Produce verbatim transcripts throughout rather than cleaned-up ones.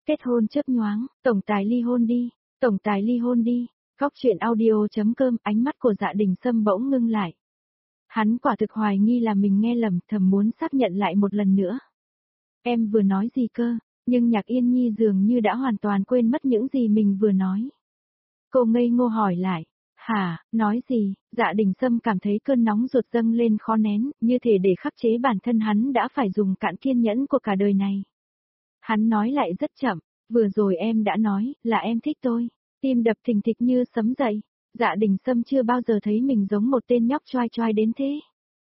Kết hôn chớp nhoáng, tổng tài ly hôn đi, tổng tài ly hôn đi. Góc truyện audio.com. Ánh mắt của Dạ Đình Sâm bỗng ngưng lại. Hắn quả thực hoài nghi là mình nghe lầm, thầm muốn xác nhận lại một lần nữa. Em vừa nói gì cơ? Nhưng Nhạc Yên Nhi dường như đã hoàn toàn quên mất những gì mình vừa nói. Cô ngây ngô hỏi lại. Hả, nói gì? Dạ Đình Sâm cảm thấy cơn nóng ruột dâng lên khó nén, như thể để khắc chế bản thân hắn đã phải dùng cạn kiên nhẫn của cả đời này. Hắn nói lại rất chậm, vừa rồi em đã nói là em thích tôi. Tim đập thình thịch như sấm dậy. Dạ Đình Sâm chưa bao giờ thấy mình giống một tên nhóc choai choai đến thế.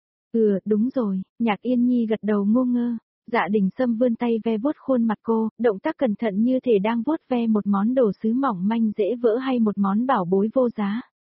Ừ, đúng rồi. Nhạc Yên Nhi gật đầu ngô ngơ. Dạ Đình Sâm vươn tay ve vuốt khuôn mặt cô, động tác cẩn thận như thể đang vuốt ve một món đồ sứ mỏng manh dễ vỡ hay một món bảo bối vô giá.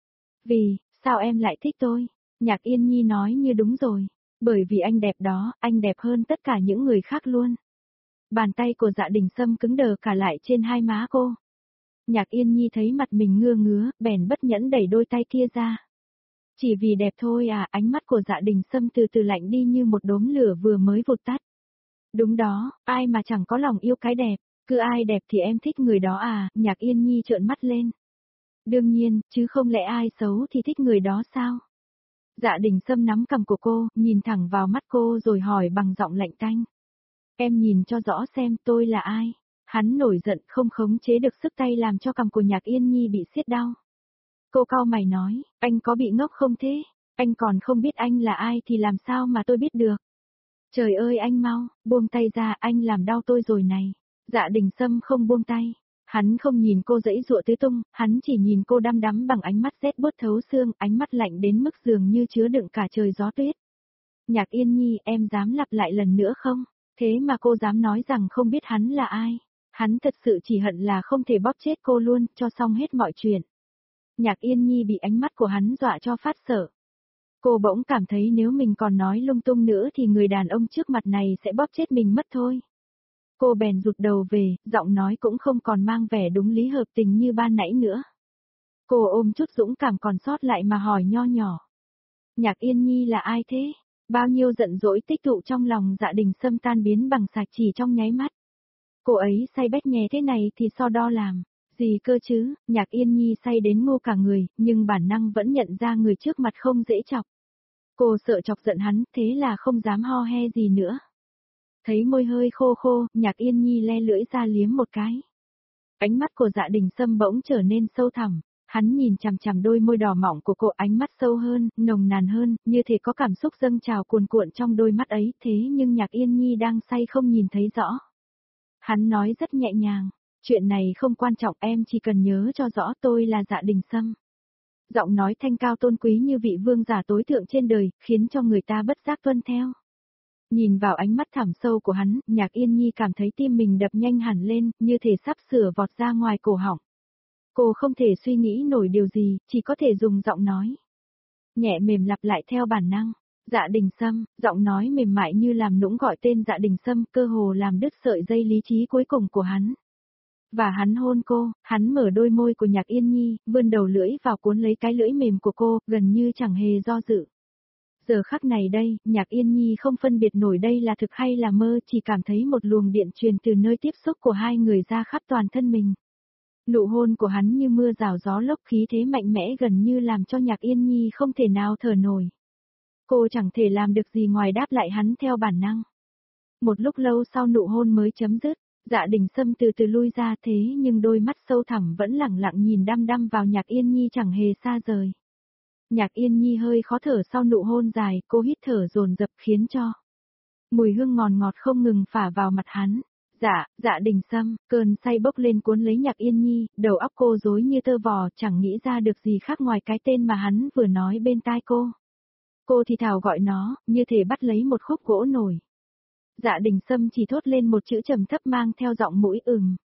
Vì, sao em lại thích tôi? Nhạc Yên Nhi nói như đúng rồi. Bởi vì anh đẹp đó, anh đẹp hơn tất cả những người khác luôn. Bàn tay của Dạ Đình Sâm cứng đờ cả lại trên hai má cô. Nhạc Yên Nhi thấy mặt mình ngưa ngứa, bèn bất nhẫn đẩy đôi tay kia ra. Chỉ vì đẹp thôi à? Ánh mắt của Dạ Đình Sâm từ từ lạnh đi như một đốm lửa vừa mới vụt tắt. Đúng đó, ai mà chẳng có lòng yêu cái đẹp, cứ ai đẹp thì em thích người đó à? Nhạc Yên Nhi trợn mắt lên. Đương nhiên, chứ không lẽ ai xấu thì thích người đó sao? Dạ Đình Sâm nắm cằm của cô, nhìn thẳng vào mắt cô rồi hỏi bằng giọng lạnh tanh. Em nhìn cho rõ xem tôi là ai? Hắn nổi giận không khống chế được sức tay làm cho cằm của Nhạc Yên Nhi bị siết đau. Cô cau mày nói, anh có bị ngốc không thế? Anh còn không biết anh là ai thì làm sao mà tôi biết được? Trời ơi anh mau, buông tay ra, anh làm đau tôi rồi này. Dạ Đình Sâm không buông tay. Hắn không nhìn cô giãy giụa tứ tung, hắn chỉ nhìn cô đăm đắm bằng ánh mắt rét buốt thấu xương, ánh mắt lạnh đến mức dường như chứa đựng cả trời gió tuyết. Nhạc Yên Nhi, em dám lặp lại lần nữa không? Thế mà cô dám nói rằng không biết hắn là ai. Hắn thật sự chỉ hận là không thể bóp chết cô luôn, cho xong hết mọi chuyện. Nhạc Yên Nhi bị ánh mắt của hắn dọa cho phát sợ. Cô bỗng cảm thấy nếu mình còn nói lung tung nữa thì người đàn ông trước mặt này sẽ bóp chết mình mất thôi. Cô bèn rụt đầu về, giọng nói cũng không còn mang vẻ đúng lý hợp tình như ban nãy nữa. Cô ôm chút dũng cảm còn sót lại mà hỏi nho nhỏ. Nhạc Yên Nhi là ai thế? Bao nhiêu giận dỗi tích tụ trong lòng Dạ Đình Sâm tan biến bằng sạch chỉ trong nháy mắt. Cô ấy say bét nhè thế này thì so đo làm. Gì cơ chứ? Nhạc Yên Nhi say đến ngô cả người, nhưng bản năng vẫn nhận ra người trước mặt không dễ chọc. Cô sợ chọc giận hắn, thế là không dám ho he gì nữa. Thấy môi hơi khô khô, Nhạc Yên Nhi le lưỡi ra liếm một cái. Ánh mắt của Dạ Đình Sâm bỗng trở nên sâu thẳm. Hắn nhìn chằm chằm đôi môi đỏ mọng của cô, ánh mắt sâu hơn, nồng nàn hơn, như thể có cảm xúc dâng trào cuồn cuộn trong đôi mắt ấy, thế nhưng Nhạc Yên Nhi đang say không nhìn thấy rõ. Hắn nói rất nhẹ nhàng, chuyện này không quan trọng, em chỉ cần nhớ cho rõ tôi là Dạ Đình Sâm. Giọng nói thanh cao tôn quý như vị vương giả tối thượng trên đời, khiến cho người ta bất giác tuân theo. Nhìn vào ánh mắt thẳm sâu của hắn, Nhạc Yên Nhi cảm thấy tim mình đập nhanh hẳn lên, như thể sắp sửa vọt ra ngoài cổ họng. Cô không thể suy nghĩ nổi điều gì, chỉ có thể dùng giọng nói nhẹ mềm lặp lại theo bản năng. Dạ Đình Sâm, giọng nói mềm mại như làm nũng gọi tên Dạ Đình Sâm, cơ hồ làm đứt sợi dây lý trí cuối cùng của hắn. Và hắn hôn cô, hắn mở đôi môi của Nhạc Yên Nhi, vươn đầu lưỡi vào cuốn lấy cái lưỡi mềm của cô, gần như chẳng hề do dự. Giờ khắc này đây, Nhạc Yên Nhi không phân biệt nổi đây là thực hay là mơ, chỉ cảm thấy một luồng điện truyền từ nơi tiếp xúc của hai người ra khắp toàn thân mình. Nụ hôn của hắn như mưa rào gió lốc, khí thế mạnh mẽ gần như làm cho Nhạc Yên Nhi không thể nào thở nổi. Cô chẳng thể làm được gì ngoài đáp lại hắn theo bản năng. Một lúc lâu sau nụ hôn mới chấm dứt, Dạ Đình Sâm từ từ lui ra, thế nhưng đôi mắt sâu thẳm vẫn lẳng lặng nhìn đăm đăm vào Nhạc Yên Nhi chẳng hề xa rời. Nhạc Yên Nhi hơi khó thở sau nụ hôn dài, cô hít thở dồn dập khiến cho mùi hương ngọt ngọt không ngừng phả vào mặt hắn. Dạ, Dạ Đình Sâm, cơn say bốc lên cuốn lấy Nhạc Yên Nhi, đầu óc cô rối như tơ vò, chẳng nghĩ ra được gì khác ngoài cái tên mà hắn vừa nói bên tai cô. Cô thì thào gọi nó, như thể bắt lấy một khúc gỗ nổi. Dạ Đình Sâm chỉ thốt lên một chữ trầm thấp mang theo giọng mũi ừm.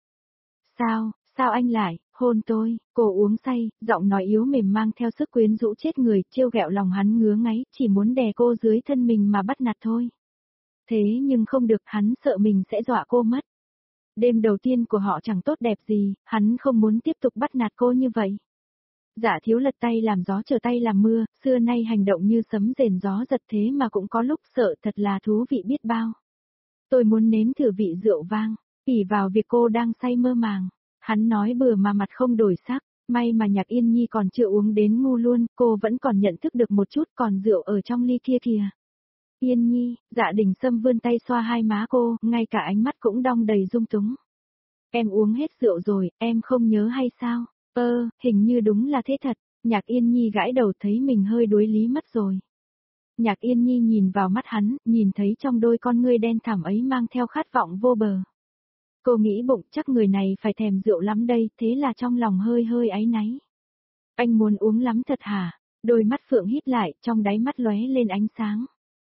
Sao, sao anh lại, hôn tôi? Cô uống say, giọng nói yếu mềm mang theo sức quyến rũ chết người, trêu ghẹo lòng hắn ngứa ngáy, chỉ muốn đè cô dưới thân mình mà bắt nạt thôi. Thế nhưng không được, hắn sợ mình sẽ dọa cô mất. Đêm đầu tiên của họ chẳng tốt đẹp gì, hắn không muốn tiếp tục bắt nạt cô như vậy. Dạ thiếu lật tay làm gió trở tay làm mưa, xưa nay hành động như sấm rền gió giật, thế mà cũng có lúc sợ, thật là thú vị biết bao. Tôi muốn nếm thử vị rượu vang. ỷ vào việc cô đang say mơ màng. Hắn nói bừa mà mặt không đổi sắc, may mà Nhạc Yên Nhi còn chưa uống đến ngu luôn, cô vẫn còn nhận thức được một chút còn rượu ở trong ly kia kìa. Yên Nhi, Dạ Đình Sâm vươn tay xoa hai má cô, ngay cả ánh mắt cũng đong đầy dung túng. Em uống hết rượu rồi, em không nhớ hay sao? Ơ, hình như đúng là thế thật. Nhạc Yên Nhi gãi đầu thấy mình hơi đuối lý mất rồi. Nhạc Yên Nhi nhìn vào mắt hắn, nhìn thấy trong đôi con ngươi đen thẳm ấy mang theo khát vọng vô bờ. Cô nghĩ bụng chắc người này phải thèm rượu lắm đây, thế là trong lòng hơi hơi áy náy. Anh muốn uống lắm thật hả? Đôi mắt Phượng híp lại, trong đáy mắt lóe lên ánh sáng.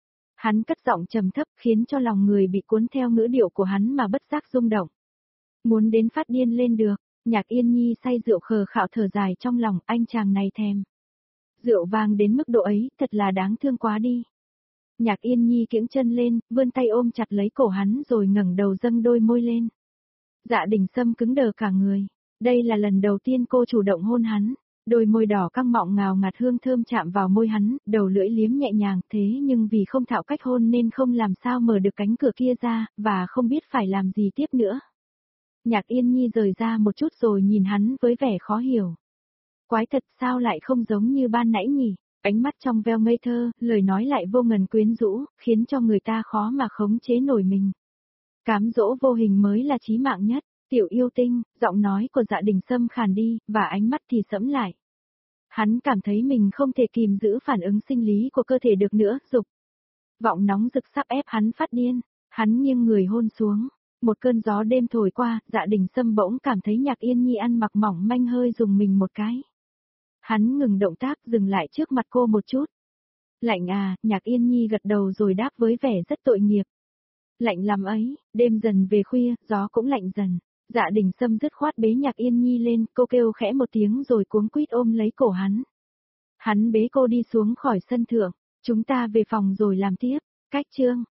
Hắn cất giọng trầm thấp khiến cho lòng người bị cuốn theo ngữ điệu của hắn mà bất giác rung động. Muốn đến phát điên lên được, Nhạc Yên Nhi say rượu khờ khạo thở dài trong lòng, anh chàng này thèm. Rượu vang đến mức độ ấy, thật là đáng thương quá đi. Nhạc Yên Nhi kiễng chân lên, vươn tay ôm chặt lấy cổ hắn rồi ngẩng đầu dâng đôi môi lên. Dạ Đình Sâm cứng đờ cả người. Đây là lần đầu tiên cô chủ động hôn hắn. Đôi môi đỏ căng mọng ngào ngạt hương thơm chạm vào môi hắn, đầu lưỡi liếm nhẹ nhàng thế nhưng vì không thạo cách hôn nên không làm sao mở được cánh cửa kia ra, và không biết phải làm gì tiếp nữa. Nhạc Yên Nhi rời ra một chút rồi nhìn hắn với vẻ khó hiểu. Quái thật sao lại không giống như ban nãy nhỉ? Ánh mắt trong veo ngây thơ, lời nói lại vô ngần quyến rũ, khiến cho người ta khó mà khống chế nổi mình. Cám dỗ vô hình mới là chí mạng nhất. Tiểu yêu tinh, giọng nói của Dạ Đình Sâm khàn đi, và ánh mắt thì sẫm lại. Hắn cảm thấy mình không thể kìm giữ phản ứng sinh lý của cơ thể được nữa, dục. Vọng nóng rực sắp ép hắn phát điên, hắn nghiêng người hôn xuống. Một cơn gió đêm thổi qua, Dạ Đình Sâm bỗng cảm thấy Nhạc Yên Nhi ăn mặc mỏng manh hơi dùng mình một cái. Hắn ngừng động tác dừng lại trước mặt cô một chút. Lạnh à, Nhạc Yên Nhi gật đầu rồi đáp với vẻ rất tội nghiệp. Lạnh lắm ấy, đêm dần về khuya, gió cũng lạnh dần. Dạ Đình Sâm dứt khoát bế Nhạc Yên Nhi lên, cô kêu khẽ một tiếng rồi cuống quýt ôm lấy cổ hắn. Hắn bế cô đi xuống khỏi sân thượng, chúng ta về phòng rồi làm tiếp, cách chương.